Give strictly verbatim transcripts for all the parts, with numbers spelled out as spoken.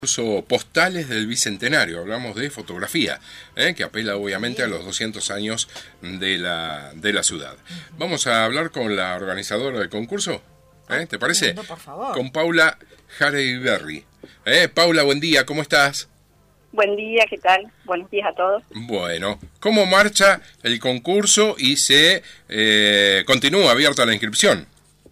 Curso Postales del Bicentenario, hablamos de fotografía, ¿eh? que apela obviamente a los doscientos años de la, de la ciudad. Vamos a hablar con la organizadora del concurso, ¿eh? ¿te parece? Por favor. Con Paula Jareyberry. ¿Eh? Paula, buen día, ¿cómo estás? Buen día, ¿qué tal? Buenos días a todos. Bueno, ¿cómo marcha el concurso y se eh, continúa abierta la inscripción?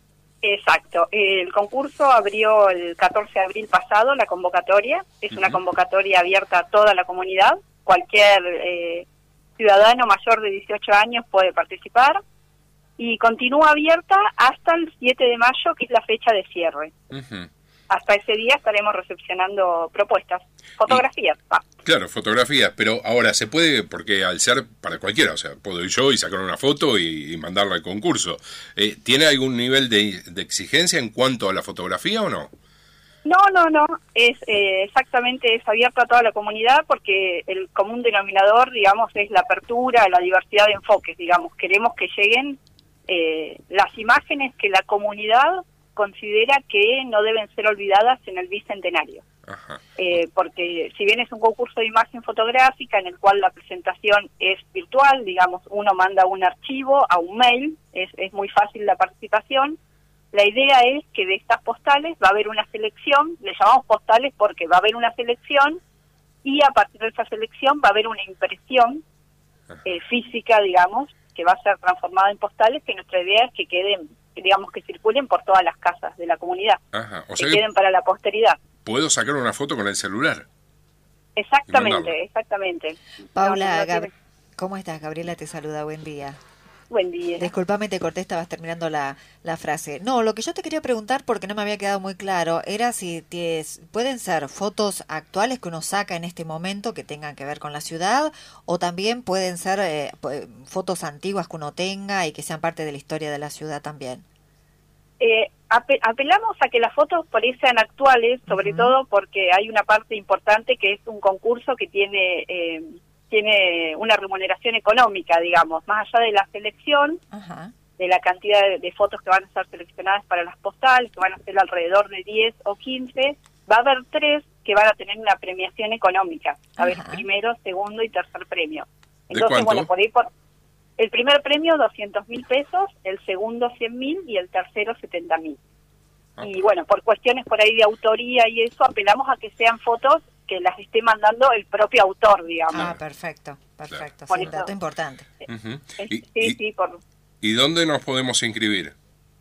Exacto, el concurso abrió el catorce de abril pasado, la convocatoria, es una convocatoria abierta a toda la comunidad, cualquier eh, ciudadano mayor de dieciocho años puede participar, y continúa abierta hasta el siete de mayo, que es la fecha de cierre. Uh-huh. Hasta ese día estaremos recepcionando propuestas, fotografías. Y, ah. Claro, fotografías, pero ahora se puede, porque al ser para cualquiera, o sea, puedo ir yo y sacar una foto y, y mandarla al concurso. Eh, ¿Tiene algún nivel de, de exigencia en cuanto a la fotografía o no? No, no, no, es eh, exactamente, es abierto a toda la comunidad porque el común denominador, digamos, es la apertura, la diversidad de enfoques, digamos. Queremos que lleguen eh, las imágenes que la comunidad considera que no deben ser olvidadas en el Bicentenario. Ajá. Eh, porque si bien es un concurso de imagen fotográfica en el cual la presentación es virtual, digamos, uno manda un archivo a un mail, es, es muy fácil la participación, la idea es que de estas postales va a haber una selección, le llamamos postales porque va a haber una selección y a partir de esa selección va a haber una impresión eh, física, digamos, que va a ser transformada en postales, que nuestra idea es que queden, digamos, que circulen por todas las casas de la comunidad, Ajá. O sea que que queden para la posteridad. ¿Puedo sacar una foto con el celular? Exactamente, exactamente. Paula, no, no Gab- ¿cómo estás? Gabriela te saluda, buen día. Buen día. Disculpame, te corté, estabas terminando la, la frase. No, lo que yo te quería preguntar, porque no me había quedado muy claro, era si ties, pueden ser fotos actuales que uno saca en este momento que tengan que ver con la ciudad, o también pueden ser eh, fotos antiguas que uno tenga y que sean parte de la historia de la ciudad también. Eh, ape- apelamos a que las fotos por ahí sean actuales, sobre uh-huh. todo porque hay una parte importante que es un concurso que tiene eh, tiene una remuneración económica, digamos, más allá de la selección, uh-huh. de la cantidad de, de fotos que van a ser seleccionadas para las postales, que van a ser alrededor de diez o quince, va a haber tres que van a tener una premiación económica, a ver, uh-huh. primero, segundo y tercer premio. Entonces, bueno, por ahí por... El primer premio, doscientos mil pesos, el segundo, cien mil y el tercero, setenta mil. Okay. Y bueno, por cuestiones por ahí de autoría y eso, apelamos a que sean fotos que las esté mandando el propio autor, digamos. Ah, perfecto, perfecto. Claro. Sí, un dato importante. Uh-huh. Es, y, sí, y, sí. Por... ¿Y dónde nos podemos inscribir?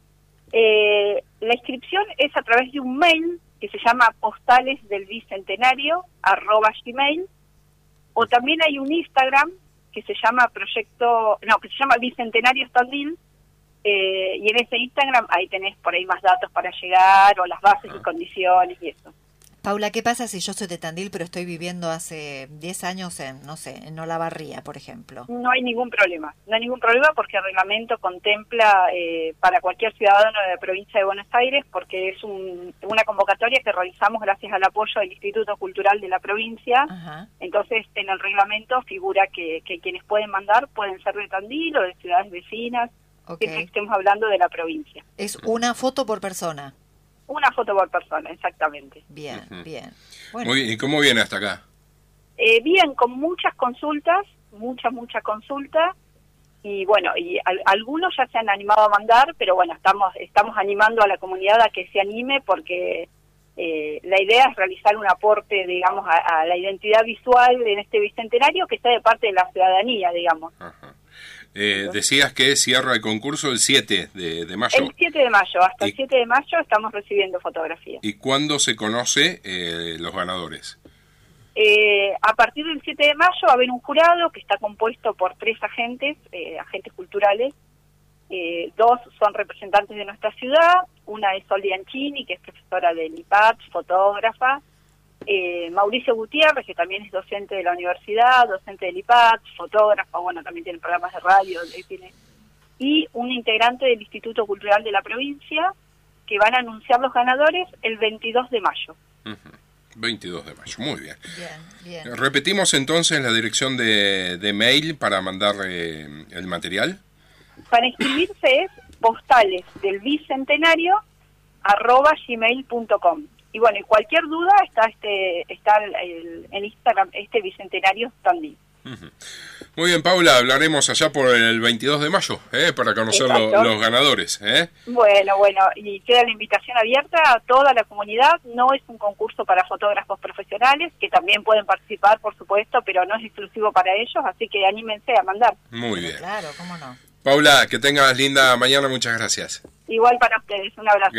Eh, la inscripción es a través de un mail que se llama postales del bicentenario, arroba gmail, o también hay un Instagram que se llama proyecto, no, que se llama Bicentenario Estandil, eh, y en ese Instagram ahí tenés por ahí más datos para llegar, o las bases ah. y condiciones y eso. Paula, ¿qué pasa si yo soy de Tandil pero estoy viviendo hace diez años en, no sé, en Olavarría, por ejemplo? No hay ningún problema, no hay ningún problema porque el reglamento contempla eh, para cualquier ciudadano de la provincia de Buenos Aires, porque es un, una convocatoria que realizamos gracias al apoyo del Instituto Cultural de la provincia. Ajá. Entonces en el reglamento figura que, que quienes pueden mandar pueden ser de Tandil o de ciudades vecinas, okay. que estemos hablando de la provincia. ¿Es una foto por persona? Una foto por persona, exactamente. Bien, uh-huh. bien. Bueno. Muy bien. ¿Y cómo viene hasta acá? Eh, bien, con muchas consultas, muchas, muchas consultas, y bueno, y al, algunos ya se han animado a mandar, pero bueno, estamos estamos animando a la comunidad a que se anime porque eh, la idea es realizar un aporte, digamos, a, a la identidad visual en este bicentenario que está de parte de la ciudadanía, digamos. Ajá. Eh, decías que cierra el concurso el siete de mayo. El siete de mayo, hasta y, el siete de mayo estamos recibiendo fotografías. ¿Y cuándo se conoce eh, los ganadores? Eh, a partir del siete de mayo va a haber un jurado que está compuesto por tres agentes, eh, agentes culturales. Eh, dos son representantes de nuestra ciudad, una es Sol Bianchini, que es profesora del I P A C, fotógrafa, Eh, Mauricio Gutiérrez, que también es docente de la universidad, docente del I P A C, fotógrafa, bueno, también tiene programas de radio, tiene, y un integrante del Instituto Cultural de la provincia, que van a anunciar los ganadores el veintidós de mayo. Uh-huh. veintidós de mayo, muy bien. Bien, bien. Repetimos entonces la dirección de, de mail para mandar eh, el material. Para inscribirse es postales del bicentenario arroba gmail punto com. y bueno, y cualquier duda está este está el, el, en Instagram, este Bicentenario Tandil. Uh-huh. Muy bien, Paula, hablaremos allá por el veintidós de mayo, ¿eh? Para conocer lo, los ganadores. ¿eh? Bueno, bueno, y queda la invitación abierta a toda la comunidad. No es un concurso para fotógrafos profesionales, que también pueden participar, por supuesto, pero no es exclusivo para ellos, así que anímense a mandar. Muy bien. Claro, cómo no. Paula, que tengas linda mañana, muchas gracias. Igual para ustedes, un abrazo.